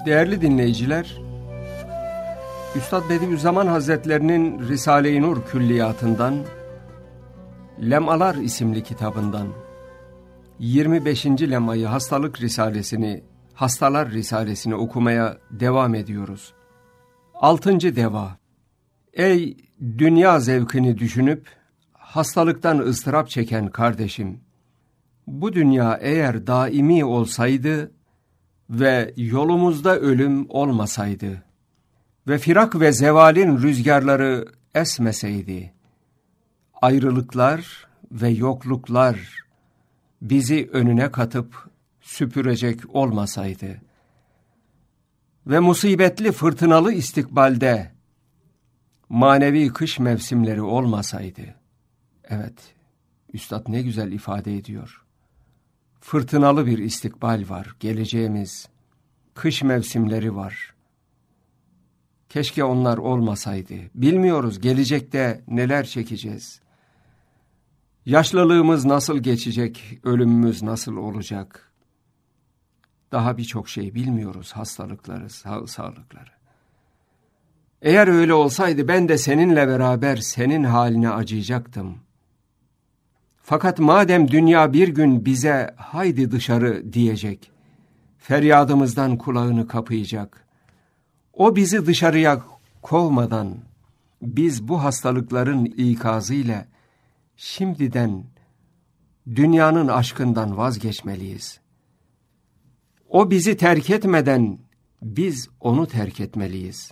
Değerli dinleyiciler, Üstad Bediüzzaman Hazretlerinin Risale-i Nur külliyatından, Lemalar isimli kitabından 25. lemayı Hastalar Risalesini okumaya devam ediyoruz. 6. deva. Ey dünya zevkini düşünüp hastalıktan ıstırap çeken kardeşim! Bu dünya eğer daimi olsaydı ve yolumuzda ölüm olmasaydı ve firak ve zevalin rüzgarları esmeseydi, ayrılıklar ve yokluklar bizi önüne katıp süpürecek olmasaydı ve musibetli fırtınalı istikbalde manevi kış mevsimleri olmasaydı, evet, Üstad ne güzel ifade ediyor. Fırtınalı bir istikbal var, geleceğimiz kış mevsimleri var. Keşke onlar olmasaydı. Bilmiyoruz gelecekte neler çekeceğiz. Yaşlılığımız nasıl geçecek, ölümümüz nasıl olacak? Daha birçok şey bilmiyoruz, hastalıkları, sağlıkları. Eğer öyle olsaydı ben de seninle beraber senin haline acıyacaktım. Fakat madem dünya bir gün bize haydi dışarı diyecek, feryadımızdan kulağını kapayacak, o bizi dışarıya kovmadan biz bu hastalıkların ikazıyla şimdiden dünyanın aşkından vazgeçmeliyiz. O bizi terk etmeden biz onu terk etmeliyiz.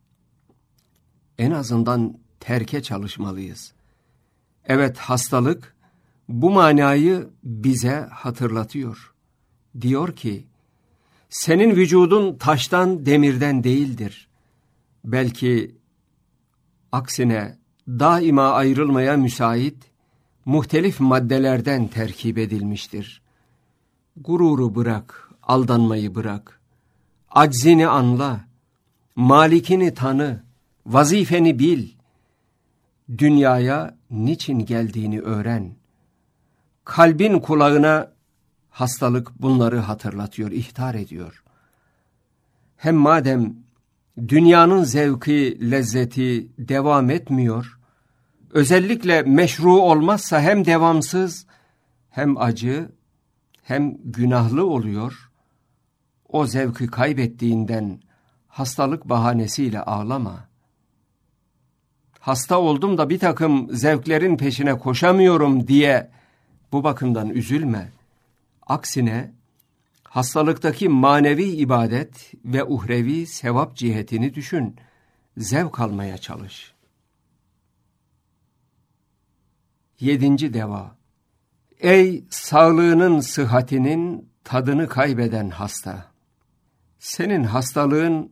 En azından terke çalışmalıyız. Evet, hastalık bu manayı bize hatırlatıyor. Diyor ki, senin vücudun taştan, demirden değildir. Belki aksine daima ayrılmaya müsait, muhtelif maddelerden terkip edilmiştir. Gururu bırak, aldanmayı bırak. Aczini anla, malikini tanı, vazifeni bil. Dünyaya niçin geldiğini öğren. Kalbin kulağına hastalık bunları hatırlatıyor, ihtar ediyor. Hem madem dünyanın zevki, lezzeti devam etmiyor, özellikle meşru olmazsa hem devamsız, hem acı, hem günahlı oluyor, o zevki kaybettiğinden hastalık bahanesiyle ağlama. Hasta oldum da bir takım zevklerin peşine koşamıyorum diye bu bakımdan üzülme. Aksine hastalıktaki manevi ibadet ve uhrevi sevap cihetini düşün. Zevk almaya çalış. 7. deva. Ey sağlığının, sıhhatinin tadını kaybeden hasta! Senin hastalığın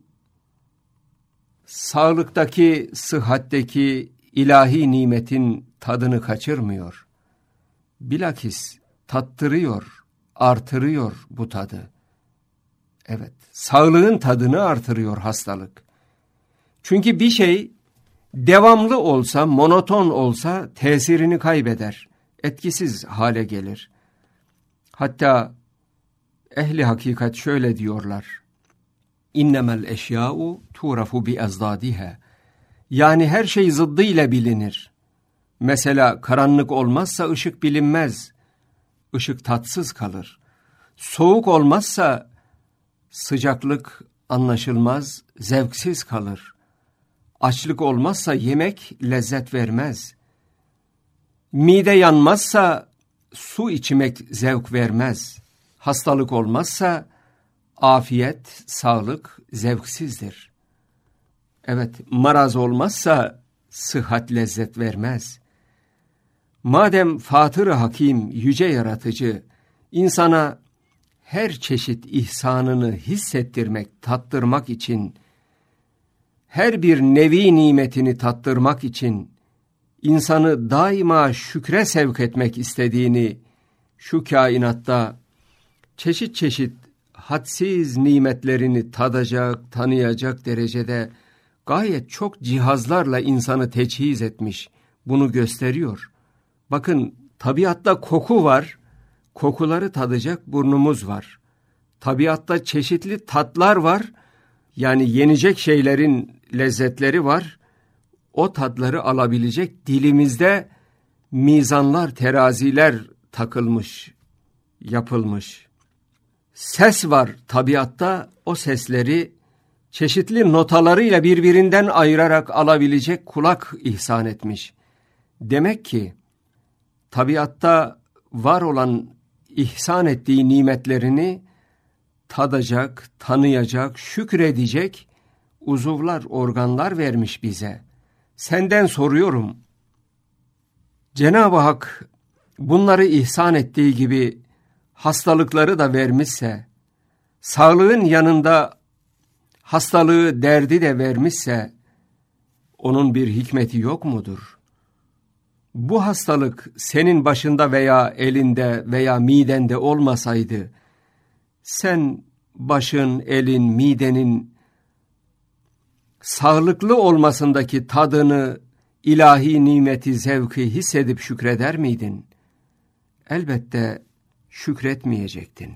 sağlıktaki, sıhhatteki ilahi nimetin tadını kaçırmıyor. Bilakis tattırıyor, artırıyor bu tadı. Evet, sağlığın tadını artırıyor hastalık. Çünkü bir şey devamlı olsa, monoton olsa tesirini kaybeder, etkisiz hale gelir. Hatta ehli hakikat şöyle diyorlar. İnnemel eşya'u turafu bi ezdadiha. Yani her şey zıddıyla bilinir. Mesela karanlık olmazsa ışık bilinmez. Işık tatsız kalır. Soğuk olmazsa sıcaklık anlaşılmaz, zevksiz kalır. Açlık olmazsa yemek lezzet vermez. Mide yanmazsa su içmek zevk vermez. Hastalık olmazsa afiyet, sağlık zevksizdir. Evet, maraz olmazsa sıhhat lezzet vermez. Madem Fatır-ı Hakim, yüce yaratıcı, insana her çeşit ihsanını hissettirmek, tattırmak için, her bir nevi nimetini tattırmak için, insanı daima şükre sevk etmek istediğini, şu kainatta çeşit çeşit hadsiz nimetlerini tadacak, tanıyacak derecede gayet çok cihazlarla insanı teçhiz etmiş, bunu gösteriyor. Bakın, tabiatta koku var, kokuları tadacak burnumuz var. Tabiatta çeşitli tatlar var, Yani yenecek şeylerin lezzetleri var. O tatları alabilecek dilimizde mizanlar, teraziler takılmış, yapılmış. Ses var tabiatta, o sesleri çeşitli notalarıyla birbirinden ayırarak alabilecek kulak ihsan etmiş. Demek ki tabiatta var olan ihsan ettiği nimetlerini tadacak, tanıyacak, şükredecek uzuvlar, organlar vermiş bize. Senden soruyorum, Cenab-ı Hak bunları ihsan ettiği gibi hastalıkları da vermişse, sağlığın yanında hastalığı, derdi de vermişse, onun bir hikmeti yok mudur? Bu hastalık senin başında veya elinde veya midende olmasaydı, sen başın, elin, midenin sağlıklı olmasındaki tadını, ilahi nimeti, zevki hissedip şükreder miydin? Elbette şükretmeyecektin.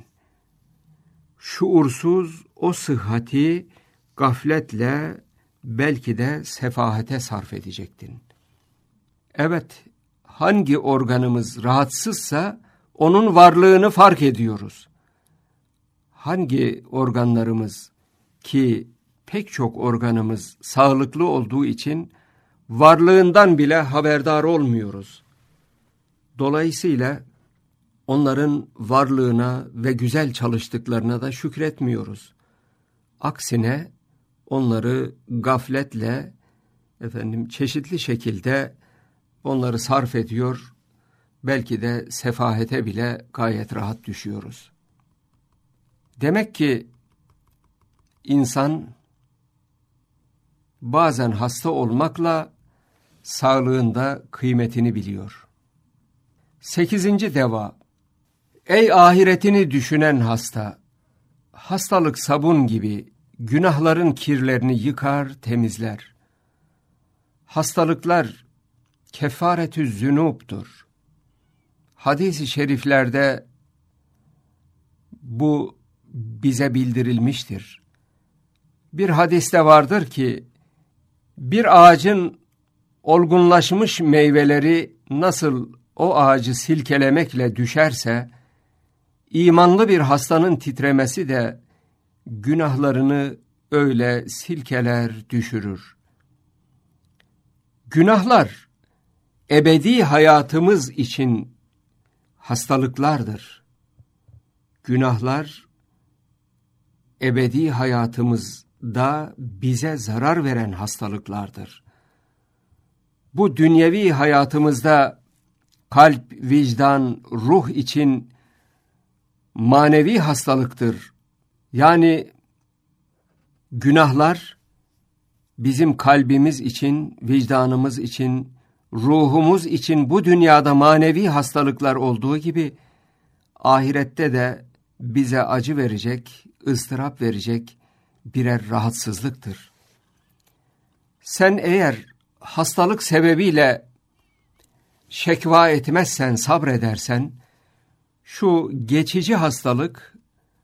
Şuursuz o sıhhati gafletle, belki de sefahate sarf edecektin. Evet, hangi organımız rahatsızsa onun varlığını fark ediyoruz. Hangi organlarımız, ki pek çok organımız sağlıklı olduğu için varlığından bile haberdar olmuyoruz. Dolayısıyla onların varlığına ve güzel çalıştıklarına da şükretmiyoruz. Aksine onları gafletle, çeşitli şekilde onları sarf ediyor, belki de sefahete bile gayet rahat düşüyoruz. Demek ki insan bazen hasta olmakla sağlığında kıymetini biliyor. 8. deva. Ey ahiretini düşünen hasta! Hastalık sabun gibi günahların kirlerini yıkar, temizler. Hastalıklar kefaretü zünubdur. Hadis-i şeriflerde bu bize bildirilmiştir. Bir hadiste vardır ki, bir ağacın olgunlaşmış meyveleri nasıl o ağacı silkelemekle düşerse, imanlı bir hastanın titremesi de günahlarını öyle silkeler, düşürür. Günahlar ebedi hayatımız için hastalıklardır. Günahlar ebedi hayatımızda bize zarar veren hastalıklardır. Bu dünyevi hayatımızda kalp, vicdan, ruh için manevi hastalıktır. Yani günahlar bizim kalbimiz için, vicdanımız için, ruhumuz için bu dünyada manevi hastalıklar olduğu gibi ahirette de bize acı verecek, ıstırap verecek birer rahatsızlıktır. Sen eğer hastalık sebebiyle şekva etmezsen, sabredersen, şu geçici hastalık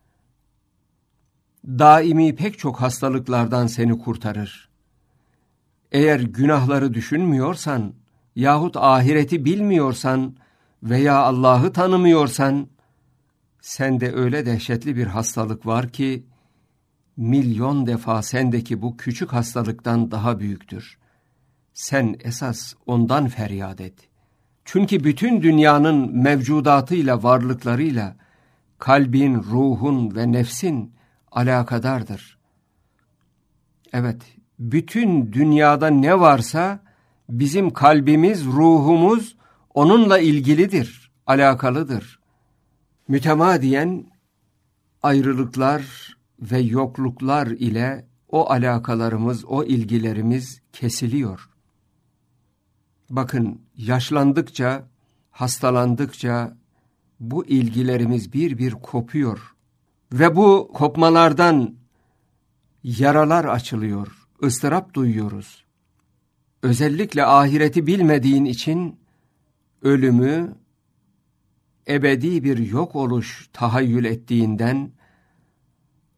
daimi pek çok hastalıklardan seni kurtarır. Eğer günahları düşünmüyorsan yahut ahireti bilmiyorsan veya Allah'ı tanımıyorsan, sende öyle dehşetli bir hastalık var ki milyon defa sendeki bu küçük hastalıktan daha büyüktür. Sen esas ondan feryat et. Çünkü bütün dünyanın mevcudatıyla, varlıklarıyla kalbin, ruhun ve nefsin alakadardır. Evet, bütün dünyada ne varsa bizim kalbimiz, ruhumuz onunla ilgilidir, alakalıdır. Mütemadiyen ayrılıklar ve yokluklar ile o alakalarımız, o ilgilerimiz kesiliyor. Bakın, yaşlandıkça, hastalandıkça bu ilgilerimiz bir bir kopuyor. Ve bu kopmalardan yaralar açılıyor, ıstırap duyuyoruz. Özellikle ahireti bilmediğin için ölümü ebedi bir yok oluş tahayyül ettiğinden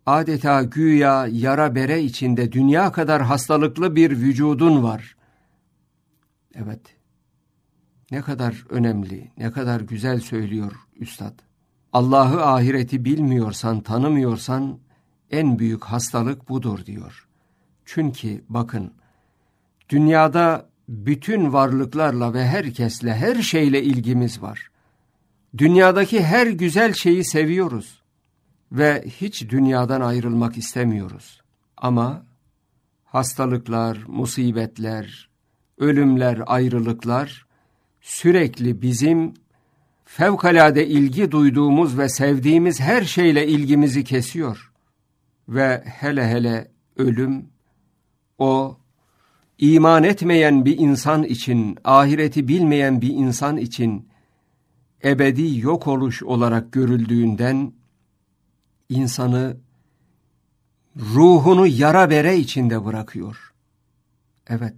adeta güya yara bere içinde dünya kadar hastalıklı bir vücudun var. Evet, ne kadar önemli, ne kadar güzel söylüyor üstad. Allah'ı, ahireti bilmiyorsan, tanımıyorsan en büyük hastalık budur diyor. Çünkü bakın, dünyada bütün varlıklarla ve herkesle, her şeyle ilgimiz var. Dünyadaki her güzel şeyi seviyoruz ve hiç dünyadan ayrılmak istemiyoruz. Ama hastalıklar, musibetler, ölümler, ayrılıklar sürekli bizim fevkalade ilgi duyduğumuz ve sevdiğimiz her şeyle ilgimizi kesiyor. Ve hele hele ölüm, o iman etmeyen bir insan için, ahireti bilmeyen bir insan için ebedi yok oluş olarak görüldüğünden insanı, ruhunu yara bere içinde bırakıyor. Evet,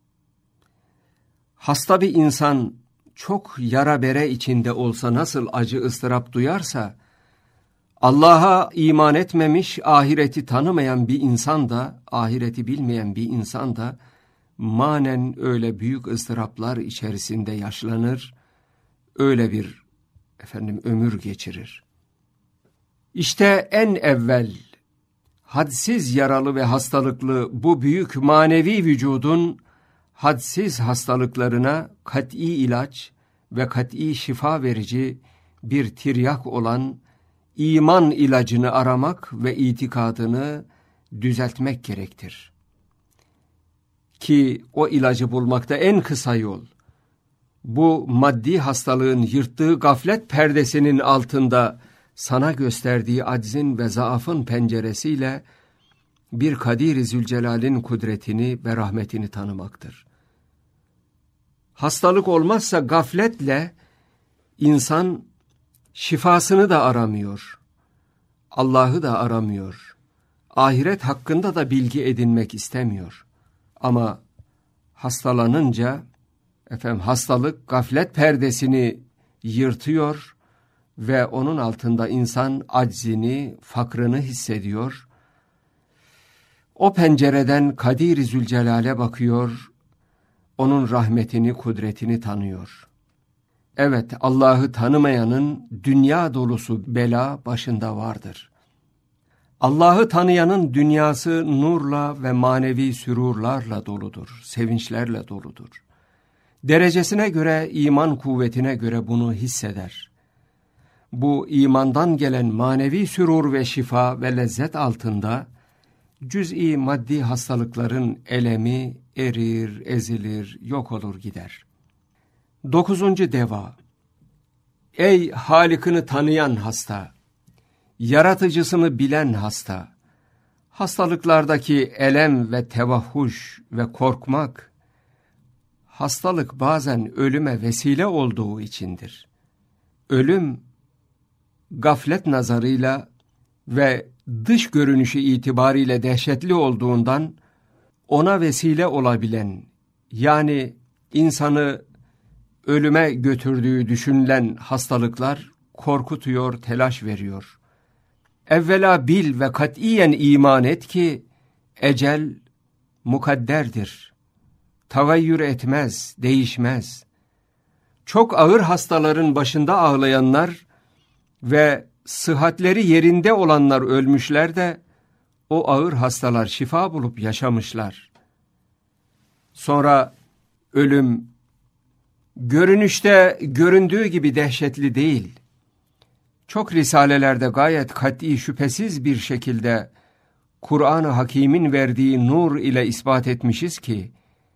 hasta bir insan çok yara bere içinde olsa nasıl acı ıstırap duyarsa, Allah'a iman etmemiş, ahireti tanımayan bir insan da, ahireti bilmeyen bir insan da manen öyle büyük ıstıraplar içerisinde yaşlanır, öyle bir ömür geçirir. İşte en evvel hadsiz yaralı ve hastalıklı bu büyük manevi vücudun hadsiz hastalıklarına kat'i ilaç ve kat'i şifa verici bir tiryak olan iman ilacını aramak ve itikadını düzeltmek gerektir. Ki o ilacı bulmakta en kısa yol, bu maddi hastalığın yırttığı gaflet perdesinin altında sana gösterdiği aczin ve zaafın penceresiyle bir Kadir-i Zülcelal'in kudretini ve rahmetini tanımaktır. Hastalık olmazsa gafletle insan şifasını da aramıyor, Allah'ı da aramıyor, ahiret hakkında da bilgi edinmek istemiyor. Ama hastalanınca hastalık gaflet perdesini yırtıyor ve onun altında insan aczini, fakrını hissediyor. O pencereden Kadir-i Zülcelal'e bakıyor, onun rahmetini, kudretini tanıyor. Evet, Allah'ı tanımayanın dünya dolusu bela başında vardır. Allah'ı tanıyanın dünyası nurla ve manevi sürurlarla doludur, sevinçlerle doludur. Derecesine göre, iman kuvvetine göre bunu hisseder. Bu imandan gelen manevi sürur ve şifa ve lezzet altında, cüz'i maddi hastalıkların elemi erir, ezilir, yok olur gider. 9. deva. Ey Halık'ını tanıyan hasta, yaratıcısını bilen hasta, hastalıklardaki elem ve tevahhuş ve korkmak, hastalık bazen ölüme vesile olduğu içindir. Ölüm, gaflet nazarıyla ve dış görünüşü itibariyle dehşetli olduğundan, ona vesile olabilen, yani insanı ölüme götürdüğü düşünülen hastalıklar korkutuyor, telaş veriyor. Evvela bil ve katiyen iman et ki, ecel mukadderdir. Tagayyür etmez, değişmez. Çok ağır hastaların başında ağlayanlar ve sıhhatleri yerinde olanlar ölmüşler de, o ağır hastalar şifa bulup yaşamışlar. Sonra ölüm, görünüşte göründüğü gibi dehşetli değil. Çok risalelerde gayet kat'i, şüphesiz bir şekilde Kur'an-ı Hakîm'in verdiği nur ile ispat etmişiz ki,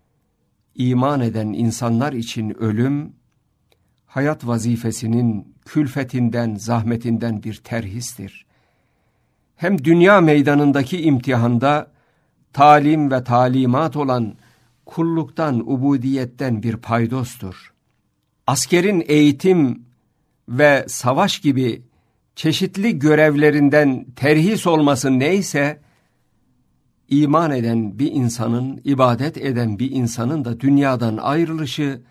iman eden insanlar için ölüm, hayat vazifesinin külfetinden, zahmetinden bir terhistir. Hem dünya meydanındaki imtihanda talim ve talimat olan kulluktan, ubudiyetten bir paydostur. Askerin eğitim ve savaş gibi çeşitli görevlerinden terhis olması neyse, iman eden bir insanın, ibadet eden bir insanın da dünyadan ayrılışı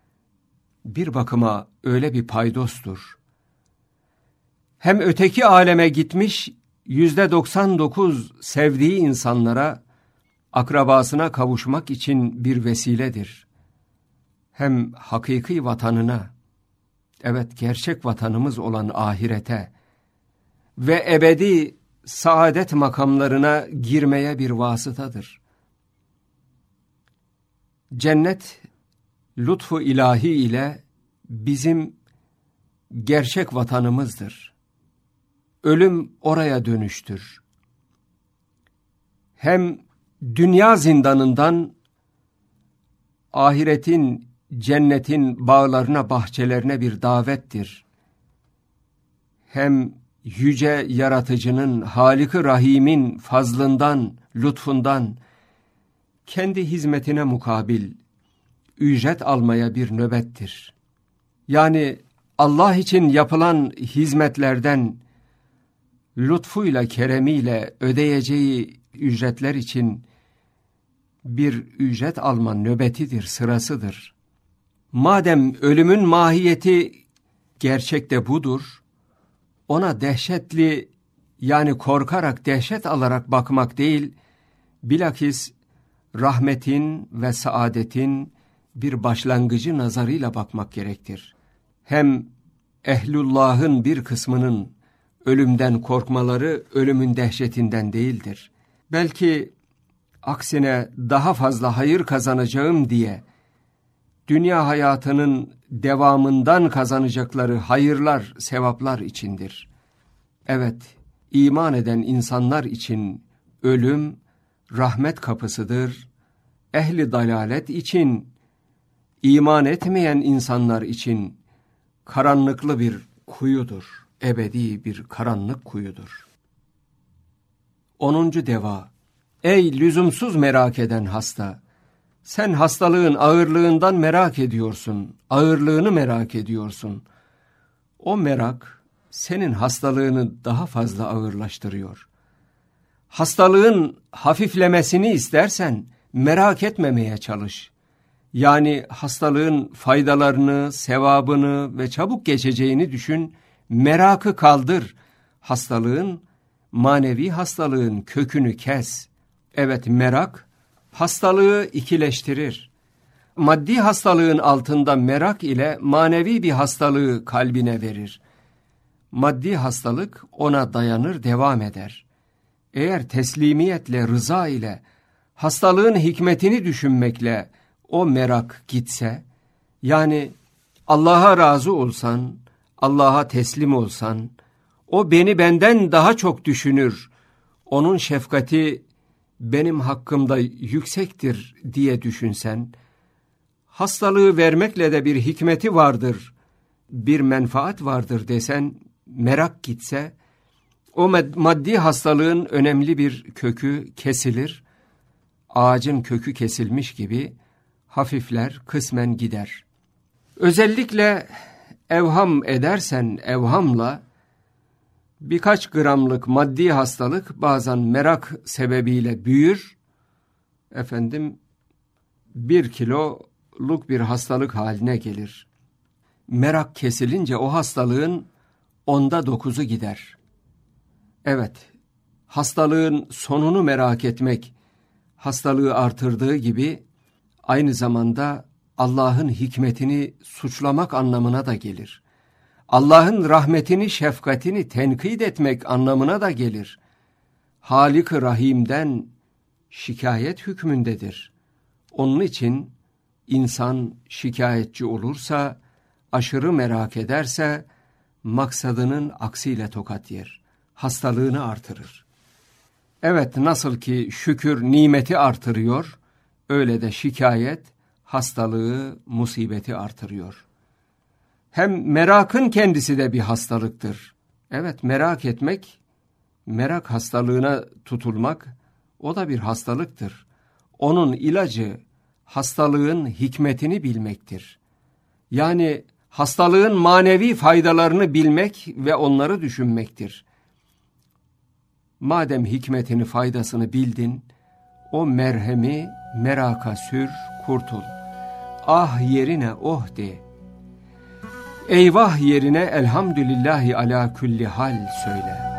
bir bakıma öyle bir paydostur. Hem öteki aleme gitmiş, %99 sevdiği insanlara, akrabasına kavuşmak için bir vesiledir. Hem hakiki vatanına, evet gerçek vatanımız olan ahirete ve ebedi saadet makamlarına girmeye bir vasıtadır. Cennet, lütfu ilahi ile bizim gerçek vatanımızdır. Ölüm oraya dönüştür. Hem dünya zindanından ahiretin, cennetin bağlarına, bahçelerine bir davettir. Hem yüce yaratıcının, Halik-i Rahim'in fazlından, lütfundan kendi hizmetine mukabil ücret almaya bir nöbettir. Yani Allah için yapılan hizmetlerden lütfuyla, keremiyle ödeyeceği ücretler için bir ücret alma nöbetidir, sırasıdır. Madem ölümün mahiyeti gerçekte budur, ona dehşetli, yani korkarak, dehşet alarak bakmak değil, bilakis rahmetin ve saadetin bir başlangıcı nazarıyla bakmak gerektir. Hem ehlullahın bir kısmının ölümden korkmaları ölümün dehşetinden değildir. Belki aksine daha fazla hayır kazanacağım diye dünya hayatının devamından kazanacakları hayırlar, sevaplar içindir. Evet, iman eden insanlar için ölüm rahmet kapısıdır. Ehli dalalet için, iman etmeyen insanlar için karanlıklı bir kuyudur. Ebedi bir karanlık kuyudur. 10. deva. Ey lüzumsuz merak eden hasta! Sen hastalığın ağırlığından merak ediyorsun, ağırlığını merak ediyorsun. O merak senin hastalığını daha fazla ağırlaştırıyor. Hastalığın hafiflemesini istersen merak etmemeye çalış. Yani hastalığın faydalarını, sevabını ve çabuk geçeceğini düşün, merakı kaldır. Hastalığın, manevi hastalığın kökünü kes. Evet, merak hastalığı ikileştirir. Maddi hastalığın altında merak ile manevi bir hastalığı kalbine verir. Maddi hastalık ona dayanır, devam eder. Eğer teslimiyetle, rıza ile, hastalığın hikmetini düşünmekle o merak gitse, yani Allah'a razı olsan, Allah'a teslim olsan, o beni benden daha çok düşünür, onun şefkati benim hakkımda yüksektir diye düşünsen, hastalığı vermekle de bir hikmeti vardır, bir menfaat vardır desen, merak gitse, o maddi hastalığın önemli bir kökü kesilir, ağacın kökü kesilmiş gibi hafifler, kısmen gider. Özellikle evham edersen, evhamla birkaç gramlık maddi hastalık bazen merak sebebiyle büyür, 1 kiloluk bir hastalık haline gelir. Merak kesilince o hastalığın 9'u gider. Evet, hastalığın sonunu merak etmek, hastalığı artırdığı gibi, aynı zamanda Allah'ın hikmetini suçlamak anlamına da gelir. Allah'ın rahmetini, şefkatini tenkit etmek anlamına da gelir. Halik-i Rahim'den şikayet hükmündedir. Onun için insan şikayetçi olursa, aşırı merak ederse, maksadının aksiyle tokat yer. Hastalığını artırır. Evet, nasıl ki şükür nimeti artırıyor, öyle de şikayet hastalığı, musibeti artırıyor. Hem merakın kendisi de bir hastalıktır. Evet, merak etmek, merak hastalığına tutulmak, o da bir hastalıktır. Onun ilacı, hastalığın hikmetini bilmektir. Yani hastalığın manevi faydalarını bilmek ve onları düşünmektir. Madem hikmetini, faydasını bildin, o merhemi meraka sür, kurtul. Ah yerine oh de. Eyvah yerine elhamdülillahi ala külli hal söyle.